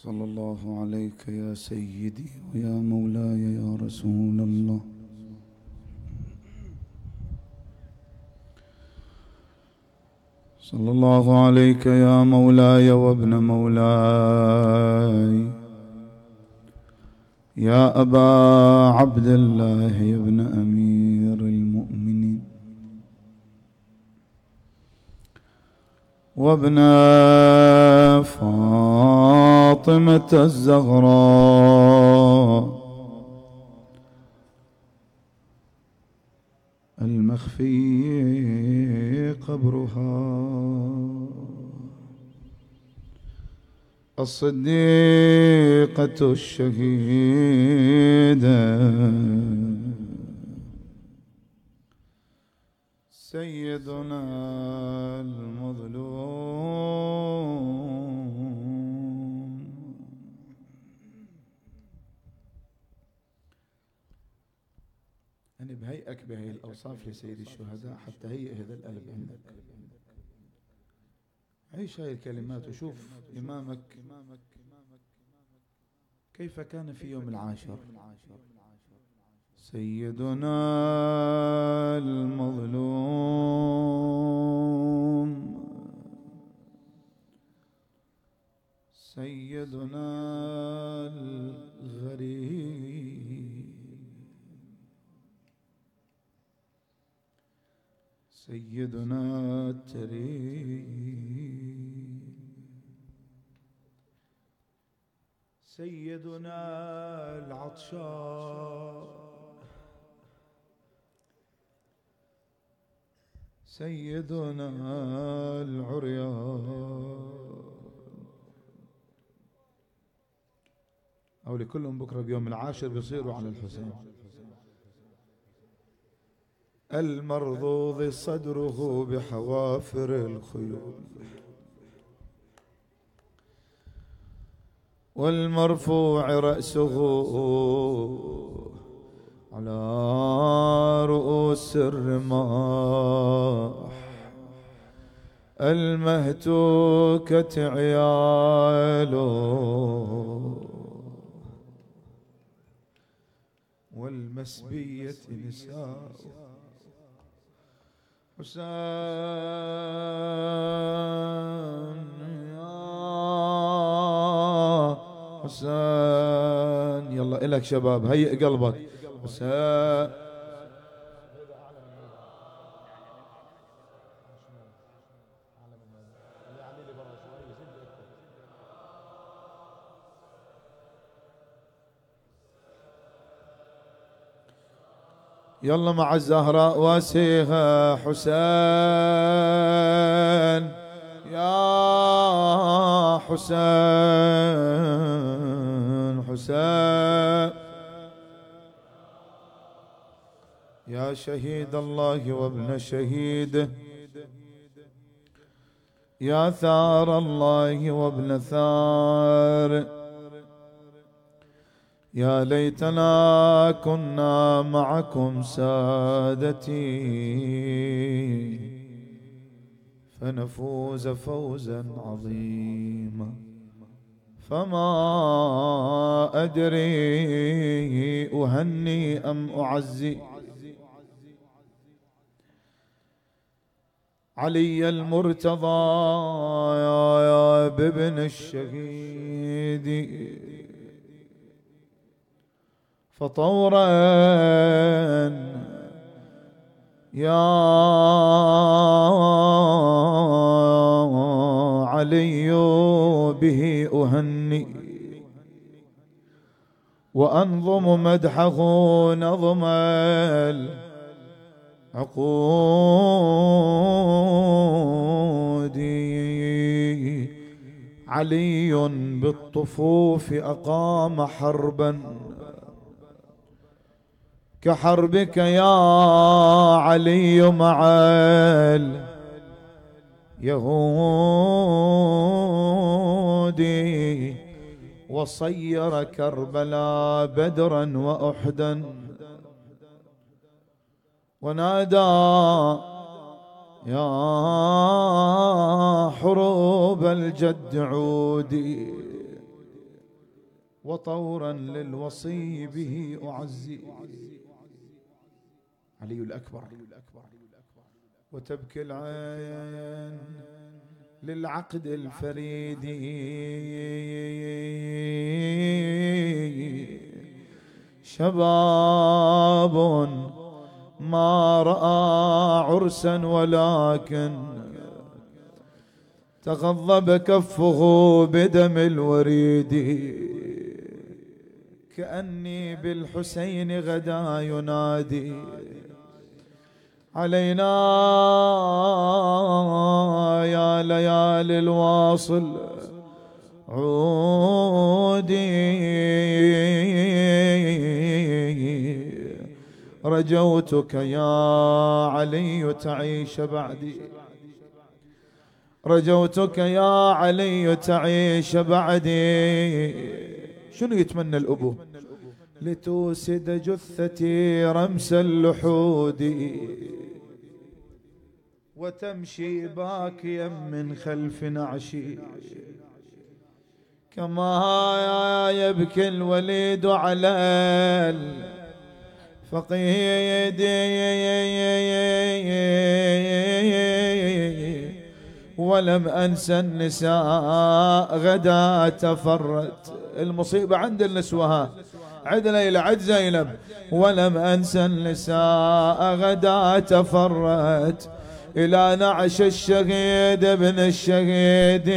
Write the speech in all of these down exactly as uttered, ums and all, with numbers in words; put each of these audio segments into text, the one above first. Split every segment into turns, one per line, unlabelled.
صلى الله عليك يا سيدي ويا مولاي يا رسول الله. صلى الله عليك يا مولاي وابن مولاي يا أبا عبد الله يا ابن أمير المؤمنين وابن فاطمة الزهراء المخفي قبرها الصديقة الشهيدة سيدنا المظلوم. أنا بهيئك بهي الأوصاف لسيد الشهداء حتى هيئ هذا القلب عندك. عيش هاي الكلمات وشوف إمامك كيف كان في يوم العاشر. سيدنا المظلوم سيدنا الغريب سيدنا التريب سيدنا العطشان سيدنا العريان. أو لكلهم بكرة بيوم العاشر بيصيروا على الحسين. المرضوض صدره بحوافر الخيول والمرفوع رأسه على رؤوس الرماح المهتوكة عياله والمسبية نساء. حسين يا حسين يلا إلك شباب هيئ قلبك. حسين يلا مع الزهراء واسيها. حسين يا حسين حسين يا شهيد الله وابن شهيده يا ثار الله وابن ثار. يا ليتنا كنا معكم سادتي فنفوز فوزا عظيما. فما أدري أهني أم أعزي علي المرتضى يا بابن الشهيد. فطورا يا علي به أهني وأنظم مدحه نظم العقود. علي بالطفوف أقام حربا كحربك يا علي مع اليهود. وصير كربلاء بدرا وأحدا ونادى يا حروب الجد عودي. وطورا للوصي به أعزي. علي الأكبر. وتبكي العين للعقد الفريد، شباب ما رأى عرسا ولكن تغضب كفه بدم الوريد. كأني بالحسين غدا ينادي علينا يا ليالي الواصل عودي. رجوتك يا علي تعيش بعدي، رجوتك يا علي تعيش بعدي. شنو يتمنى الأبو؟ لتوسد جثتي رمس اللحود، وتمشي باكيا من خلف نعشي، كما يبكي الوليد على الفقيد. ولم أنسى النساء غدا تفرت. المصيبة عند النسوة، عد ليلى عد زينب. ولم أنسى النساء غدا تفرت إلى نعش الشهيد ابن الشهيد.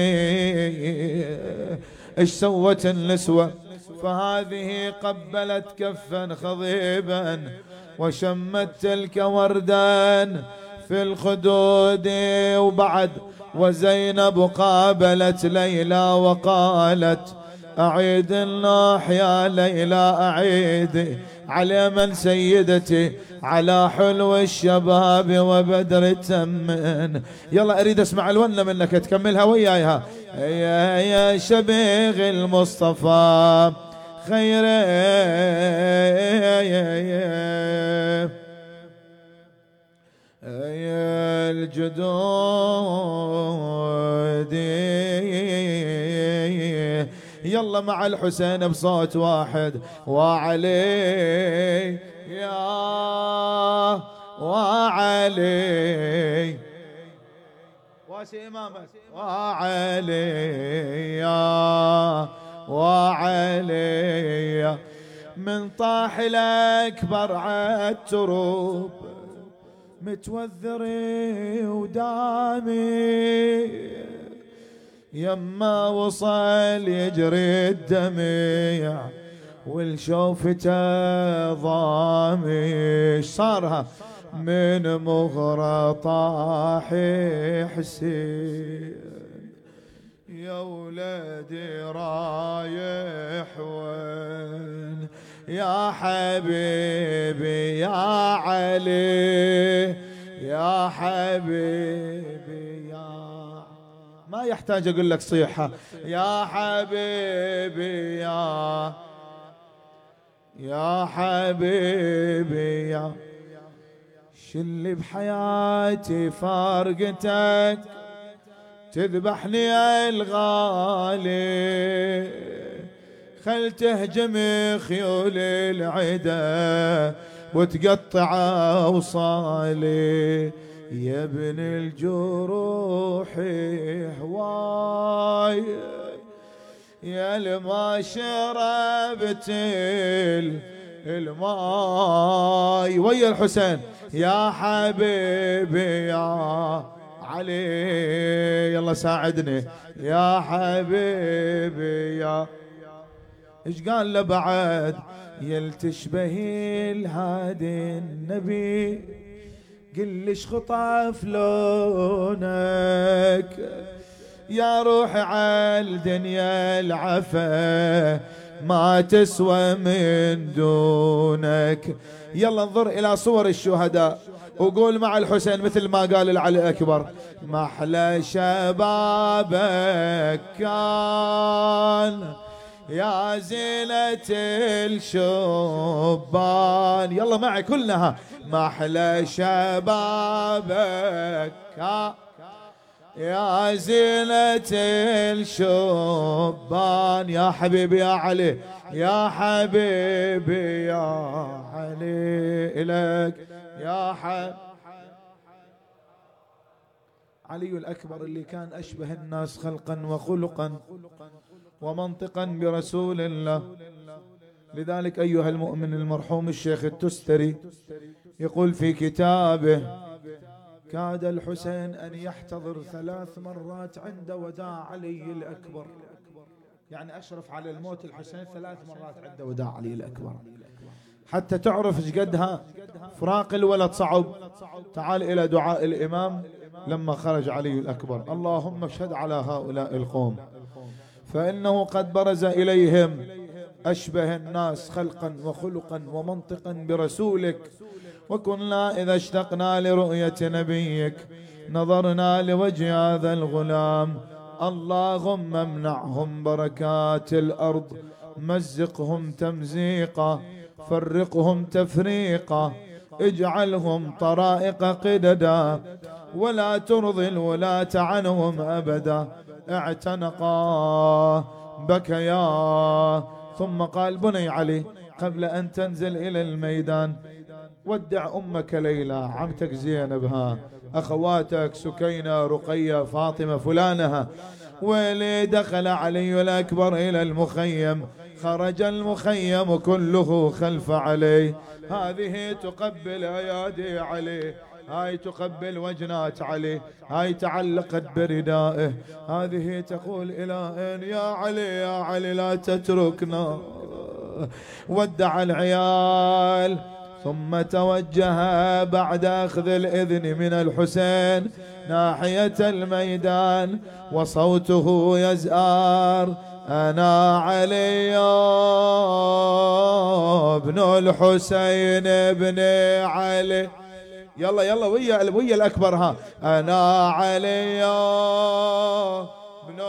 ايش سوت النسوة؟ فهذه قبلت كفا خضيبا وشمت تلك وردا في الخدود. وبعد وزينب قابلت ليلى وقالت أعيد النوح يا ليلى أعيد على من سيدتي، على حلو الشباب وبدر التمن. يلا أريد أسمع الونة منك تكملها وياها. يا يا شبيغ المصطفى خير يا الجدود. يلا مع الحسين بصوت واحد. وعلي يا وعلي واسي إمامك. وعلي يا وعلي من طاح الأكبر عالتروب متوذري ودامي، يما وصل يجري الدميع والشوفته ضامي. صارها من مغرى طاحي حسين يا ولدي رايح وين يا حبيبي يا علي يا حبيبي يا. ما يحتاج اقول لك صيحة يا حبيبي يا يا حبيبي يا. شلي بحياتي فارقتك تذبحني الغالي، خل تهجم خيول العدا وتقطع اوصالي. يا ابن الجروح هواي يا لما شربت الماي ويا الحسين يا حبيبي يا علي. يلا ساعدني يا حبيبي يا. ايش قال له بعد؟ يلتشبه الهادي النبي قل ليش خطف لونك يا روحي عالدنيا العفا ما تسوى من دونك. يلا انظر الى صور الشهداء وقول مع الحسين مثل ما قال العلي اكبر. محلى شبابك كان يا زينة الشبان. يلا معي كلها. محلى شبابك يا زينة الشبان يا حبيبي يا علي يا حبيبي يا علي إليك يا حبيبي علي الأكبر اللي كان أشبه الناس خلقا وخلقا ومنطقا برسول الله. لذلك أيها المؤمن المرحوم الشيخ التستري يقول في كتابه: كاد الحسين أن يحتضر ثلاث مرات عند وداع علي الأكبر. يعني أشرف على الموت الحسين ثلاث مرات عند وداع علي الأكبر، حتى تعرف ايش قدها فراق الولد صعب. تعال إلى دعاء الإمام لما خرج علي الأكبر: اللهم اشهد على هؤلاء القوم فإنه قد برز إليهم أشبه الناس خلقا وخلقا ومنطقا برسولك، وكنا إذا اشتقنا لرؤية نبيك نظرنا لوجه هذا الغلام. اللهم امنعهم بركات الأرض، مزقهم تمزيقا، فرقهم تفريقا، اجعلهم طرائق قددا، ولا ترضي الولاة عنهم أبدا. اعتنقا بكيا. ثم قال: بني علي قبل أن تنزل إلى الميدان ودع أمك ليلى، عمتك زينبها، أخواتك سكينة رقية فاطمة فلانها. ولي دخل علي الأكبر إلى المخيم، خرج المخيم كله خلف علي. هذه تقبل أيادي علي، هاي تقبل وجنات علي، هاي تعلقت بردائه، هذه تقول: إلى أين يا علي يا علي لا تتركنا. ودع العيال ثم توجه بعد أخذ الإذن من الحسين ناحية الميدان وصوته يزأر: أنا علي ابن الحسين ابن علي. يلا يلا ويا ويا الأكبر ها: أنا علي ابن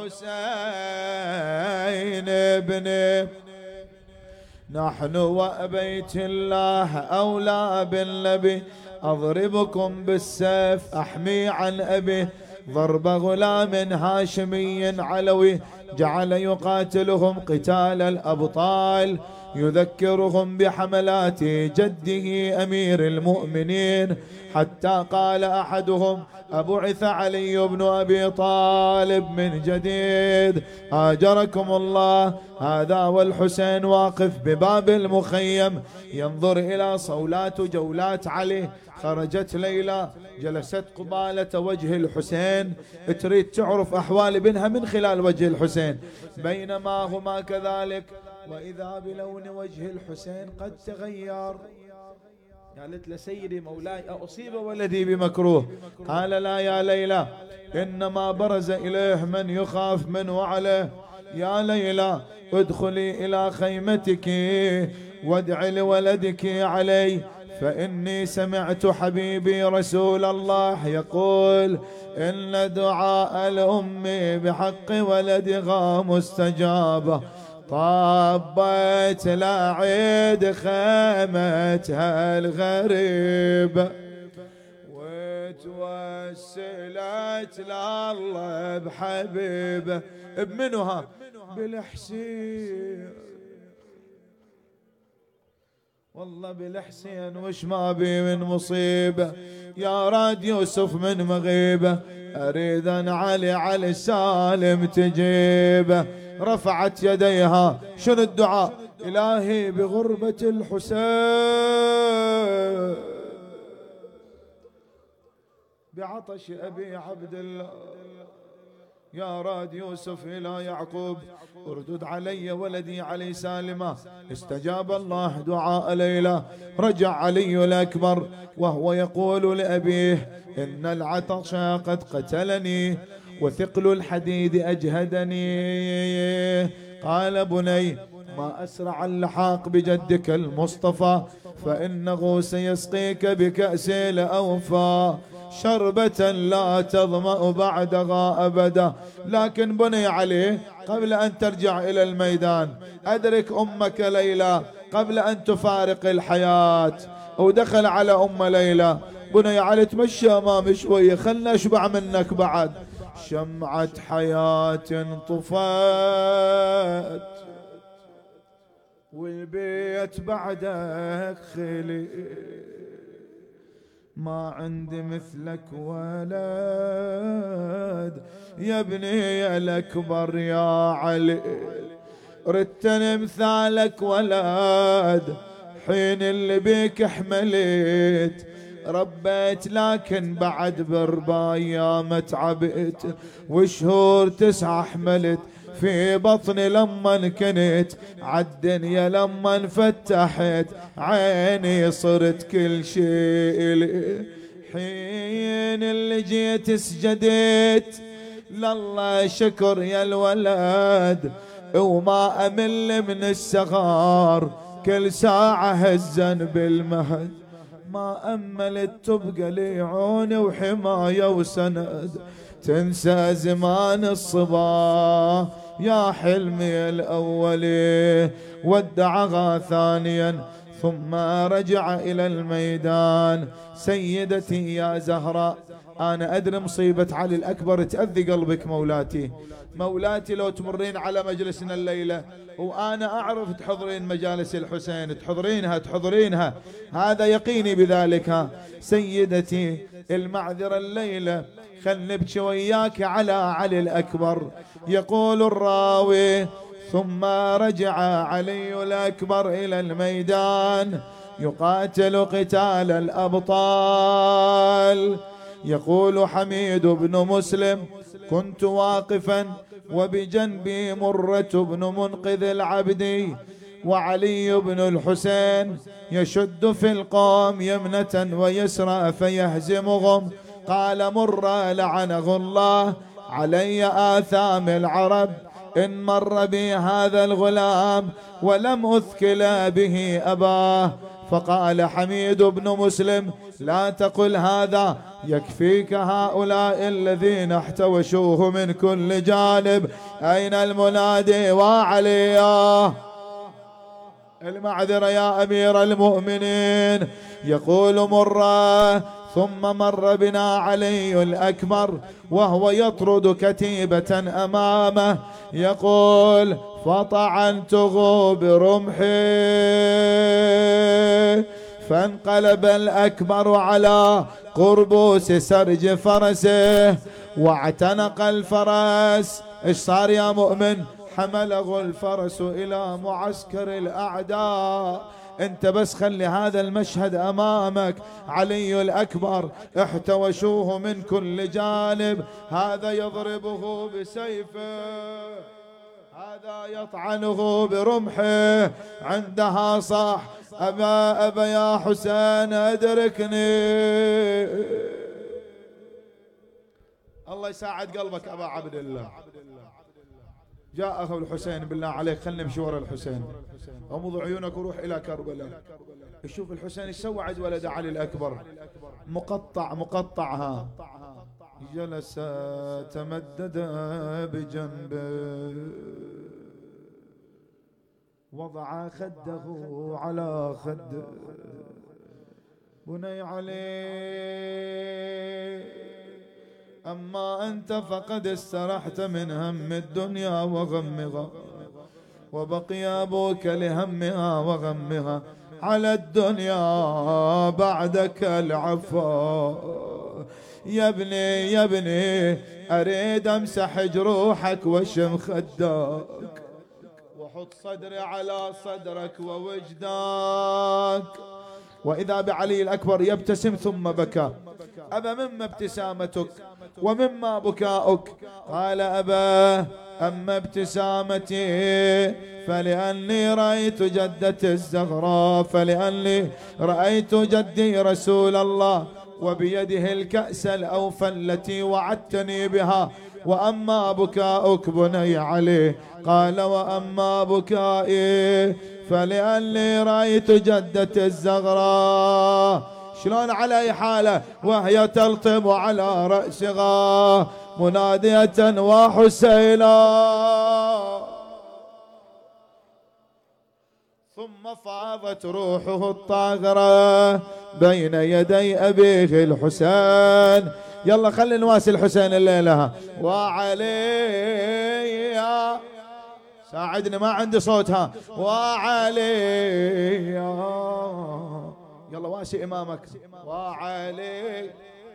الحسين ابن. نحن وبيت الله أولى بالنبي، أضربكم بالسيف أحمي عن أبي. ضرب غلام هاشمي علوي جعل يقاتلهم قتال الأبطال، يذكرهم بحملات جده أمير المؤمنين، حتى قال أحدهم: أبعث علي بن أبي طالب من جديد. هاجركم الله. هذا والحسين واقف بباب المخيم ينظر إلى صولات جولات علي. خرجت ليلى جلست قبالة وجه الحسين تريد تعرف أحوال ابنها من خلال وجه الحسين. بينما هما كذلك وإذا بلون وجه الحسين قد تغير. قالت له: سيدي مولاي أصيب ولدي بمكروه؟ قال: لا يا ليلى، إنما برز إليه من يخاف منه عليه. يا ليلى ادخلي إلى خيمتك وادعي لولدك علي، فإني سمعت حبيبي رسول الله يقول: إن دعاء الأم بحق ولدها مستجابة. طابت لعيد خيمتها الغريبة وتوسلت لله بحبيبه. بمنها؟ بالحسين. والله بالحسين وش ما بي من مصيبة، يا راد يوسف من مغيبة، أريد أن علي علي سالم تجيبه. رفعت يديها، شنو الدعاء؟ إلهي بغربة الحسين، بعطش أبي عبد الله، يا راد يوسف إلى يعقوب، اردد علي ولدي علي سالمة. استجاب الله دعاء ليلى. رجع علي الأكبر وهو يقول لأبيه: إن العطش قد قتلني وثقل الحديد أجهدني. قال: بني، ما أسرع اللحاق بجدك المصطفى، فإنه سيسقيك بكأس الأوفى شربة لا تظمأ بعدها أبدا. لكن بني علي قبل أن ترجع إلى الميدان أدرك أمك ليلى قبل أن تفارق الحياة. ودخل على أم ليلى بني علي تمشي امامي شوية خلنا اشبع منك بعد. شمعة حياة انطفت والبيت بعدك خلي، ما عندي مثلك ولد يا ابني الأكبر يا علي، ردت مثالك ولد حين اللي بيك حملت ربيت، لكن بعد بربع ايام تعبت وشهور تسعة حملت في بطني لما كنت عالدنيا لما انفتحت عيني صرت كل شيء. حين اللي جيت سجدت لله شكر يا الولد وما امل من السغار كل ساعة هزن بالمهد، ما أملت تبقى لي عوني وحماية وسند تنسى زمان الصبا يا حلمي الأولي. ودعها ثانيا ثم رجع إلى الميدان. سيدتي يا زهراء أنا أدري مصيبة علي الأكبر تأذي قلبك مولاتي، مولاتي لو تمرين على مجلسنا الليلة وأنا أعرف تحضرين مجالس الحسين تحضرينها تحضرينها هذا يقيني بذلك. سيدتي المعذرة الليلة خل نبكي وياك على علي الأكبر. يقول الراوي ثم رجع علي الأكبر إلى الميدان يقاتل قتال الأبطال. يقول حميد بن مسلم كنت واقفا وبجنبي مرة بن منقذ العبدي وعلي بن الحسين يشد في القوم يمنة ويسرى فيهزمهم. قال مرة لعنه الله علي آثام العرب إن مر بي هذا الغلام ولم أثكل به أباه. فقال حميد بن مسلم لا تقل هذا يكفيك هؤلاء الذين احتوشوه من كل جانب. أين المنادي وعلي المعذرة يا أمير المؤمنين. يقول مرة ثم مر بنا علي الأكبر وهو يطرد كتيبة أمامه يقول فطعنته برمحي فانقلب الأكبر على قربوس سرج فرسه واعتنق الفرس. ايش صار يا مؤمن؟ حمله الفرس إلى معسكر الأعداء. انت بس خلي هذا المشهد امامك، علي الاكبر احتوشوه من كل جانب، هذا يضربه بسيفه هذا يطعنه برمحه. عندها صاح ابا ابا يا حسين ادركني. الله يساعد قلبك ابا عبد الله. جاء أخو الحسين بالله عليك خلنا نمشي ورا الحسين، غمض عيونك وروح إلى كربلاء. شوف الحسين ايش سوى عند ولد علي الأكبر، مقطع مقطعها. جلس تمدد بجنبه وضع خده على خده. بني علي أما أنت فقد استرحت من هم الدنيا وغمها، وبقي أبوك لهمها وغمها، على الدنيا بعدك العفا. يا ابني يا ابني أريد أمسح جروحك واشم خدك وحط صدري على صدرك ووجداك. وإذا بعلي الأكبر يبتسم ثم بكى. أبا مما ابتسامتك ومما بكاؤك؟ قال أبا أما ابتسامتي فلأني رأيت جدتي الزغراء، فلأني رأيت جدي رسول الله وبيده الكأس الأوفى التي وعدتني بها. وأما بكاؤك بني علي؟ قال وأما بكائي فلأني رأيت جدتي الزغراء. شلون على أي حالة وهي تلطم على رأسها منادية وحسينا. ثم فاضت روحه الطاهرة بين يدي أبيه الحسين. يلا خلي نواسي الحسين الليلة. وعلي ساعدني ما عندي صوتها. وعلي يلا واسي إمامك. وعلي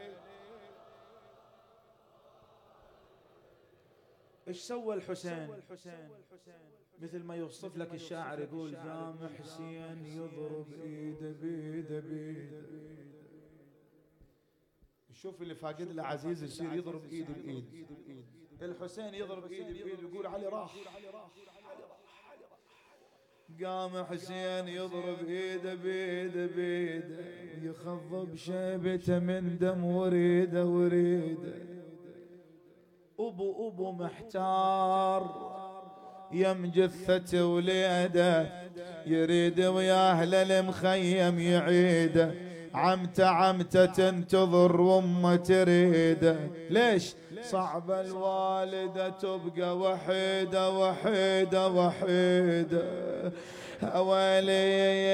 ايش سوى الحسين؟ مثل ما يوصف لك الشاعر يقول جام حسين يضرب ايده بيده بيده. شوف اللي فاقد له عزيز يصير يضرب ايده بايد. الحسين يضرب ايده بايد ويقول علي راح. قام حسين يضرب ايده بيده بيده يخضب شيبته من دم وريده وريده. ابو ابو محتار يم جثته وليده يريد وياه للمخيم يعيده. عمته عمته تنتظر وامه تريده. ليش؟ صعب الوالده تبقى وحيده وحيده وحيده. اويلي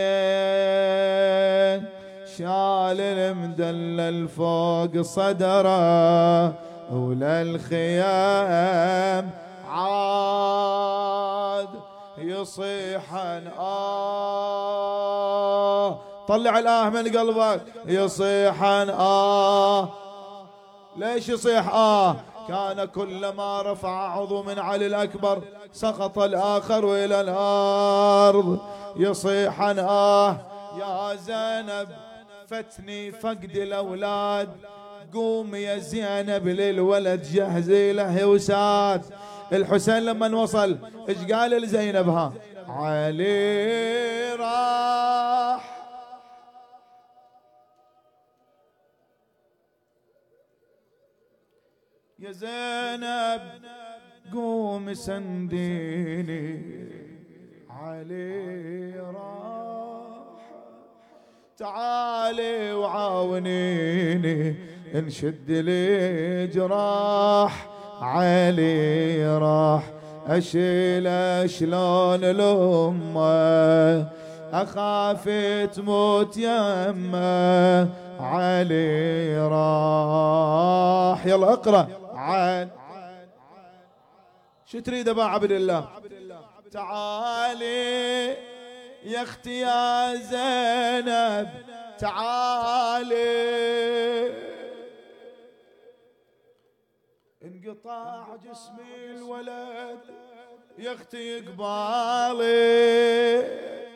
شال المدلل فوق صدره وللخيام عاد يصيحن آه. طلع الآه من قلبك. يصيحن آه. ليش يصيح آه؟ كان كلما رفع عضو من علي الأكبر سقط الآخر إلى الأرض. يصيحن آه. يا زينب فتني فقد الأولاد. قوم يا زينب للولد جهزي له وساد. الحسين لما وصل ايش قال لزينب؟ ها علي راح. يا زينب قوم سنديني علي راح. تعالي وعاونيني انشد لي جراح. علي راح اشيله شلون الامه اخاف تموت يمه. علي راح. يلا اقرا. عن شو تريد ابا عبد الله؟ تعالي يا اختي يا زينب تعالي. انقطع جسمي الولد يا اختي قبالي.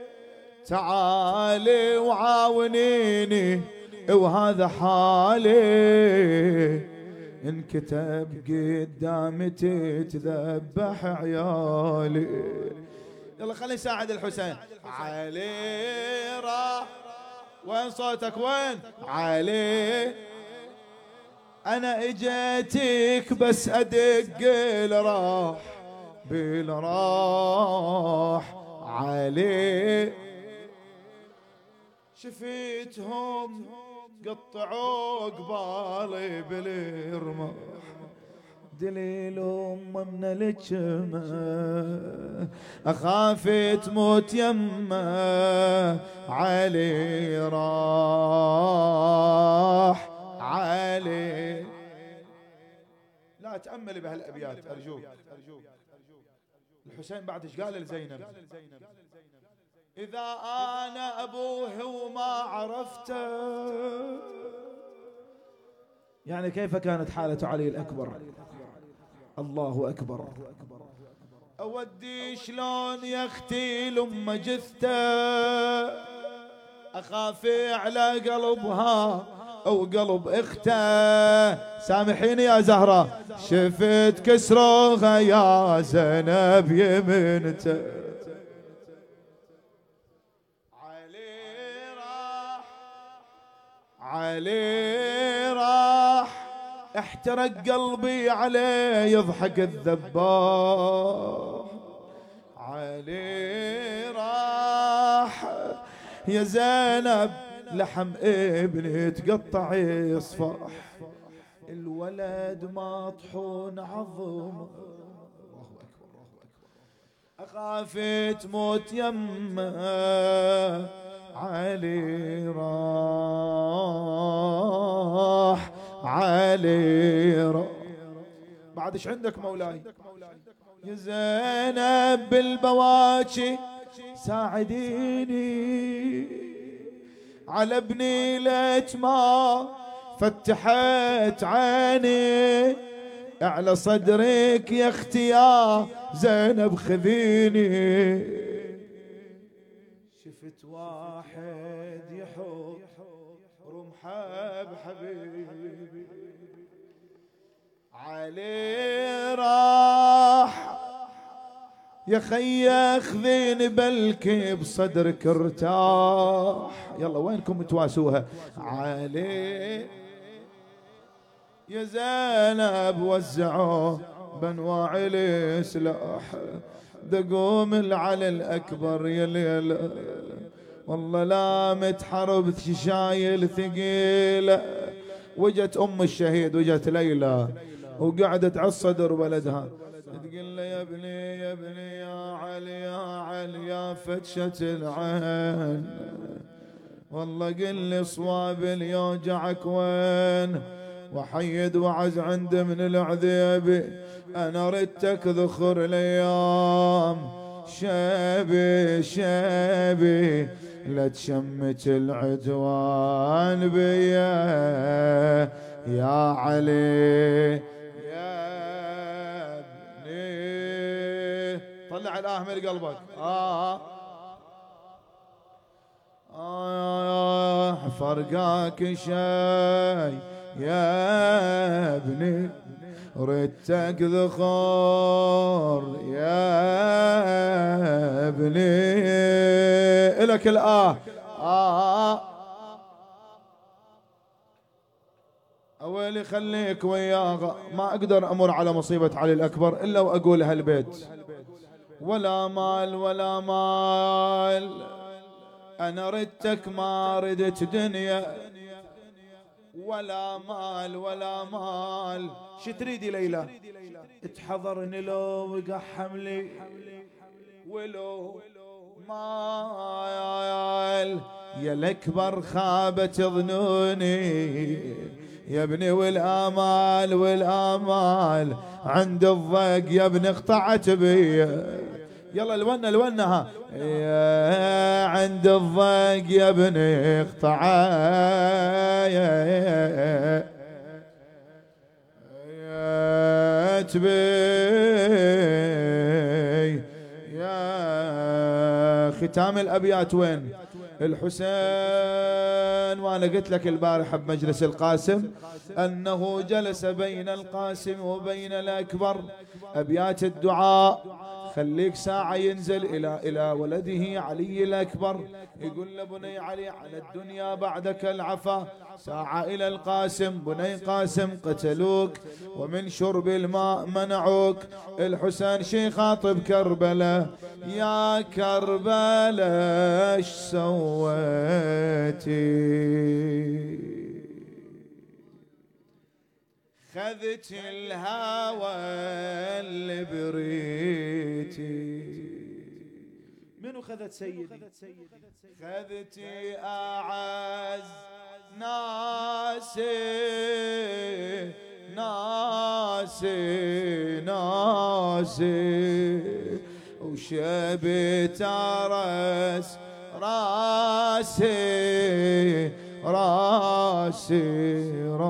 تعالي وعاونيني وهذا حالي. انكتب قدامي تتذبح عيالي. يلا خلي نساعد الحسين. علي راح. وين صوتك وين؟ علي انا اجيتك بس ادق الراح بالراح. علي شفيتهم قطعوا قبالي بالرماح. دليل ام من الجمه اخاف تموت يمه. علي راح. علي لا تأملي بهالأبيات أرجوك. الحسين بعد ايش قال لزينب؟ إذا أنا أبوه وما عرفته. يعني كيف كانت حالة علي الأكبر؟ الله أكبر. أودي شلون يا أختي لما جثته أخاف على قلبها أو قلب اخته. سامحيني يا زهرة شفت كسروها يا زينب يمنته. علي راح. علي راح. احترق قلبي عليه يضحك الذباح. علي راح. يا زينب لحم ابني تقطع يصفح. الولد مطحون عظم. الله أكبر الله أكبر. أخاف تموت يمه علي راح علي راح. بعد ايش عندك مولاي؟ يا زينب بالبواكي ساعديني على ابني ليت ما فتحت عيني، على صدرك يا اختي يا زينب خذيني. شفت واحد يحب رمحه بحبيبي علي راح، يا خي اخذيني بلكي بصدرك ارتاح. يلا وينكم تواسوها؟ علي يا زينب وزعوا بنواع السلاح، دقوم العلي الاكبر يا ليل، والله لا متحرب شايل ثقيله. وجت ام الشهيد وجت ليلى وقعدت على الصدر ولدها تقول له يا ابني يا ابني يا علي يا علي يا فتشة العين، والله قل لي صواب اللي يوجعك وين، وحيد وعز عند من العذيب، انا ردتك ذخر الايام شابي شابي لا تشمت العدوان بيا يا علي يا ابني. طلع الآه من قلبك. آه آه فرقاك شاي يا ابني ردتك ذخور يا ابني. إلك الآه. آه أولي خليك وياها، ما أقدر أمر على مصيبة علي الأكبر إلا وأقول هالبيت. ولا مال ولا مال، أنا ردتك ما ردت دنيا، ولا مال ولا مال. شو تريدي ليلى؟ تحضرني لو وقع حملي ولو مال، يا الأكبر خابت ظنوني يا ابني، والآمال والآمال عند الضيق يا ابني اقطعت بي. يلا الونة الونها يا عند الضيق يا ابني اقطعت بي يا ختام الأبيات. وين الحسين؟ وانا قلت لك البارحة بمجلس القاسم انه جلس بين القاسم وبين الاكبر. ابيات الدعاء خليك ساعة ينزل الى الى ولده علي الاكبر يقول له بني علي على الدنيا بعدك العفا. ساعة الى القاسم بني قاسم قتلوك ومن شرب الماء منعوك. الحسين شي خاطب كربلاء يا كربلاء ايش سويتي؟ خذت الهوى اللي بريتي. منو خذت سيدي؟ خذتي أعز ناسي ناسي ناسي، وشبت راس راسي راسي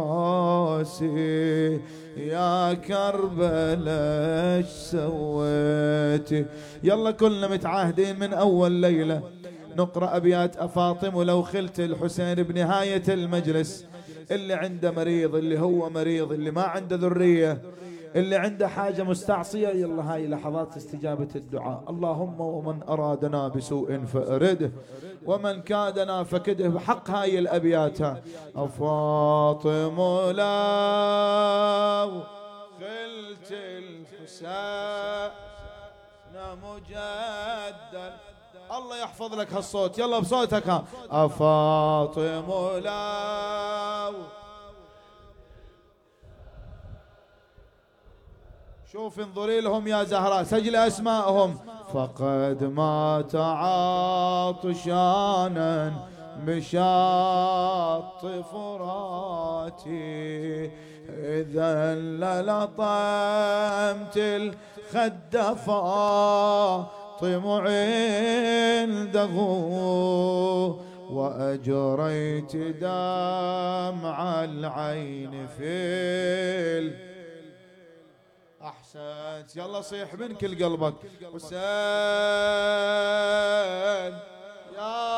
راسي يا كربلاء ايش سويتي؟ يلا كلنا متعاهدين من اول ليلة نقرأ ابيات افاطم ولو خلت الحسين بنهاية المجلس. اللي عنده مريض، اللي هو مريض، اللي ما عنده ذرية، اللي عنده حاجة مستعصية، يلا هاي لحظات استجابة الدعاء. اللهم ومن أرادنا بسوء فأرده ومن كادنا فكده. بحق هاي الأبيات أفاطم لو خلت الحسين مجدد. الله يحفظ لك هالصوت، يلا بصوتك ها. أفاطم لو شوف انظري لهم يا زهراء، سجل أسماءهم. فقد مات عطشانا بشاط فراتي، إذا للطمت الخد فاطم عنده، وأجريت دمع العين في ال أحسنت. يلا صيح من كل قلبك حسين يا